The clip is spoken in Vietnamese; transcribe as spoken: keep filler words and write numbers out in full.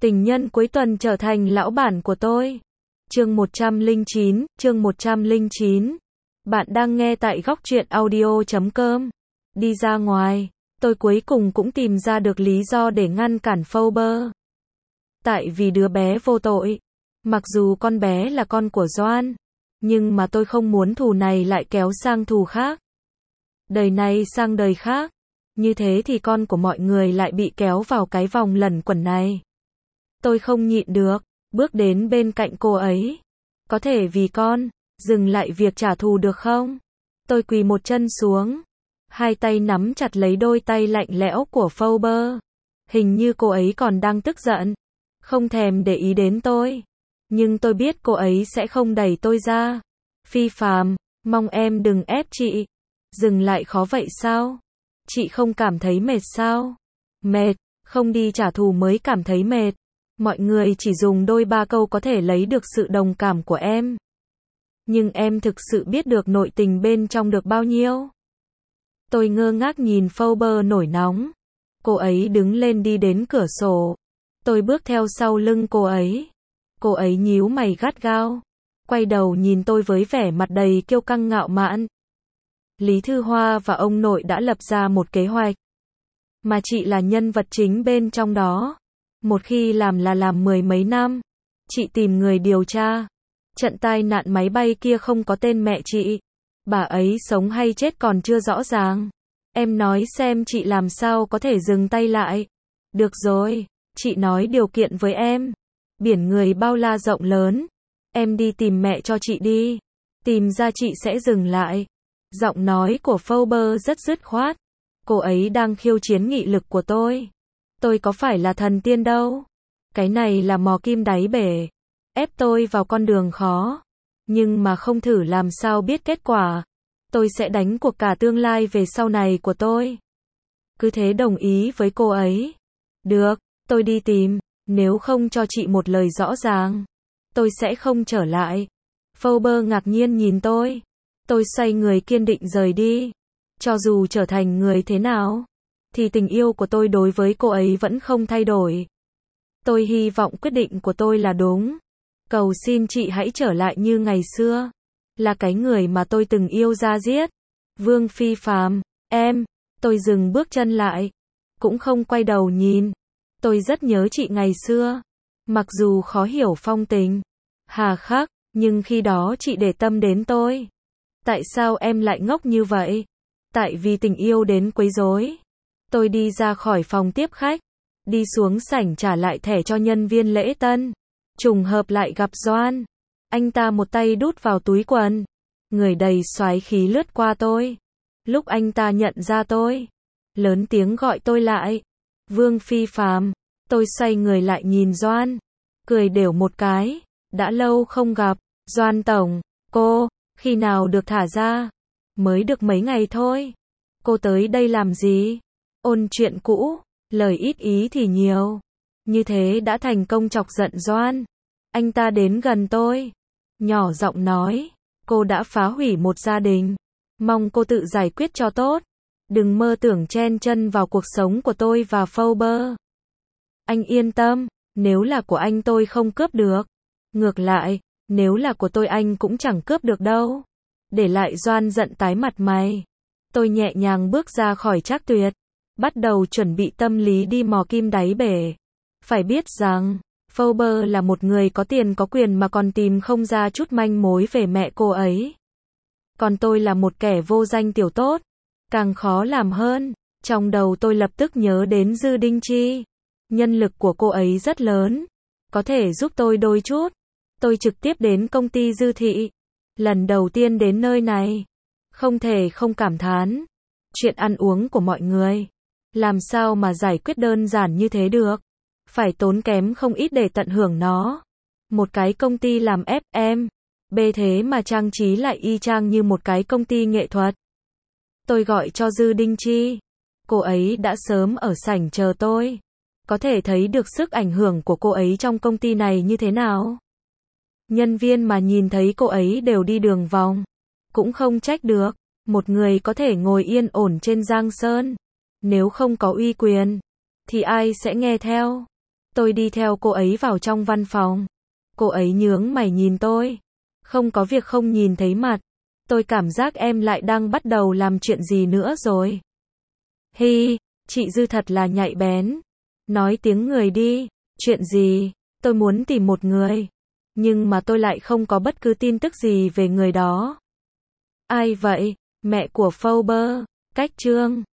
Tình nhân cuối tuần trở thành lão bản của tôi. Chương một trăm lẻ chín, chương một trăm lẻ chín. Bạn đang nghe tại góc truyện audio chấm com. Đi ra ngoài, tôi cuối cùng cũng tìm ra được lý do để ngăn cản Forbes. Tại vì đứa bé vô tội. Mặc dù con bé là con của Doan, nhưng mà tôi không muốn thù này lại kéo sang thù khác. Đời này sang đời khác. Như thế thì con của mọi người lại bị kéo vào cái vòng lẩn quẩn này. Tôi không nhịn được, bước đến bên cạnh cô ấy. Có thể vì con, dừng lại việc trả thù được không? Tôi quỳ một chân xuống, hai tay nắm chặt lấy đôi tay lạnh lẽo của Forbes. Hình như cô ấy còn đang tức giận, không thèm để ý đến tôi. Nhưng tôi biết cô ấy sẽ không đẩy tôi ra. Phi phàm, mong em đừng ép chị. Dừng lại khó vậy sao? Chị không cảm thấy mệt sao? Mệt, không đi trả thù mới cảm thấy mệt. Mọi người chỉ dùng đôi ba câu có thể lấy được sự đồng cảm của em. Nhưng em thực sự biết được nội tình bên trong được bao nhiêu? Tôi ngơ ngác nhìn Forbes nổi nóng. Cô ấy đứng lên đi đến cửa sổ. Tôi bước theo sau lưng cô ấy. Cô ấy nhíu mày gắt gao, quay đầu nhìn tôi với vẻ mặt đầy kiêu căng ngạo mạn. Lý Thư Hoa và ông nội đã lập ra một kế hoạch, mà chị là nhân vật chính bên trong đó. Một khi làm là làm mười mấy năm. Chị tìm người điều tra. Trận tai nạn máy bay kia không có tên mẹ chị. Bà ấy sống hay chết còn chưa rõ ràng. Em nói xem chị làm sao có thể dừng tay lại. Được rồi, chị nói điều kiện với em. Biển người bao la rộng lớn. Em đi tìm mẹ cho chị đi. Tìm ra chị sẽ dừng lại. Giọng nói của Forbes rất dứt khoát. Cô ấy đang khiêu chiến nghị lực của tôi. Tôi có phải là thần tiên đâu. Cái này là mò kim đáy bể. Ép tôi vào con đường khó. Nhưng mà không thử làm sao biết kết quả. Tôi sẽ đánh cuộc cả tương lai về sau này của tôi. Cứ thế đồng ý với cô ấy. Được, tôi đi tìm. Nếu không cho chị một lời rõ ràng, tôi sẽ không trở lại. Forbes ngạc nhiên nhìn tôi. Tôi xoay người kiên định rời đi. Cho dù trở thành người thế nào, thì tình yêu của tôi đối với cô ấy vẫn không thay đổi. Tôi hy vọng quyết định của tôi là đúng. Cầu xin chị hãy trở lại như ngày xưa. Là cái người mà tôi từng yêu da diết. Vương Phi Phàm, em. Tôi dừng bước chân lại. Cũng không quay đầu nhìn. Tôi rất nhớ chị ngày xưa. Mặc dù khó hiểu phong tình, hà khắc, nhưng khi đó chị để tâm đến tôi. Tại sao em lại ngốc như vậy? Tại vì tình yêu đến quấy rối. Tôi đi ra khỏi phòng tiếp khách, đi xuống sảnh trả lại thẻ cho nhân viên lễ tân. Trùng hợp lại gặp Doan. Anh ta một tay đút vào túi quần, người đầy soái khí lướt qua tôi. Lúc anh ta nhận ra tôi, lớn tiếng gọi tôi lại. Vương Phi Phàm. Tôi xoay người lại nhìn Doan, cười đều một cái. Đã lâu không gặp. Doan tổng, cô, khi nào được thả ra? Mới được mấy ngày thôi. Cô tới đây làm gì? Ôn chuyện cũ, lời ít ý thì nhiều. Như thế đã thành công chọc giận Doan. Anh ta đến gần tôi, nhỏ giọng nói, cô đã phá hủy một gia đình. Mong cô tự giải quyết cho tốt. Đừng mơ tưởng chen chân vào cuộc sống của tôi và Forbes. Anh yên tâm, nếu là của anh tôi không cướp được. Ngược lại, nếu là của tôi anh cũng chẳng cướp được đâu. Để lại Doan giận tái mặt mày. Tôi nhẹ nhàng bước ra khỏi Trác Tuyệt, bắt đầu chuẩn bị tâm lý đi mò kim đáy bể. Phải biết rằng, Forbes là một người có tiền có quyền mà còn tìm không ra chút manh mối về mẹ cô ấy. Còn tôi là một kẻ vô danh tiểu tốt, càng khó làm hơn. Trong đầu tôi lập tức nhớ đến Dư Đinh Chi. Nhân lực của cô ấy rất lớn, có thể giúp tôi đôi chút. Tôi trực tiếp đến công ty Dư Thị. Lần đầu tiên đến nơi này, không thể không cảm thán. Chuyện ăn uống của mọi người, làm sao mà giải quyết đơn giản như thế được. Phải tốn kém không ít để tận hưởng nó. Một cái công ty làm ép em, bê thế mà trang trí lại y chang như một cái công ty nghệ thuật. Tôi gọi cho Dư Đinh Chi. Cô ấy đã sớm ở sảnh chờ tôi. Có thể thấy được sức ảnh hưởng của cô ấy trong công ty này như thế nào. Nhân viên mà nhìn thấy cô ấy đều đi đường vòng. Cũng không trách được. Một người có thể ngồi yên ổn trên giang sơn. Nếu không có uy quyền, thì ai sẽ nghe theo. Tôi đi theo cô ấy vào trong văn phòng. Cô ấy nhướng mày nhìn tôi. Không có việc không nhìn thấy mặt. Tôi cảm giác em lại đang bắt đầu làm chuyện gì nữa rồi. Hi, chị Dư thật là nhạy bén. Nói tiếng người đi. Chuyện gì? Tôi muốn tìm một người. Nhưng mà tôi lại không có bất cứ tin tức gì về người đó. Ai vậy? Mẹ của Fauber. Cách Trương.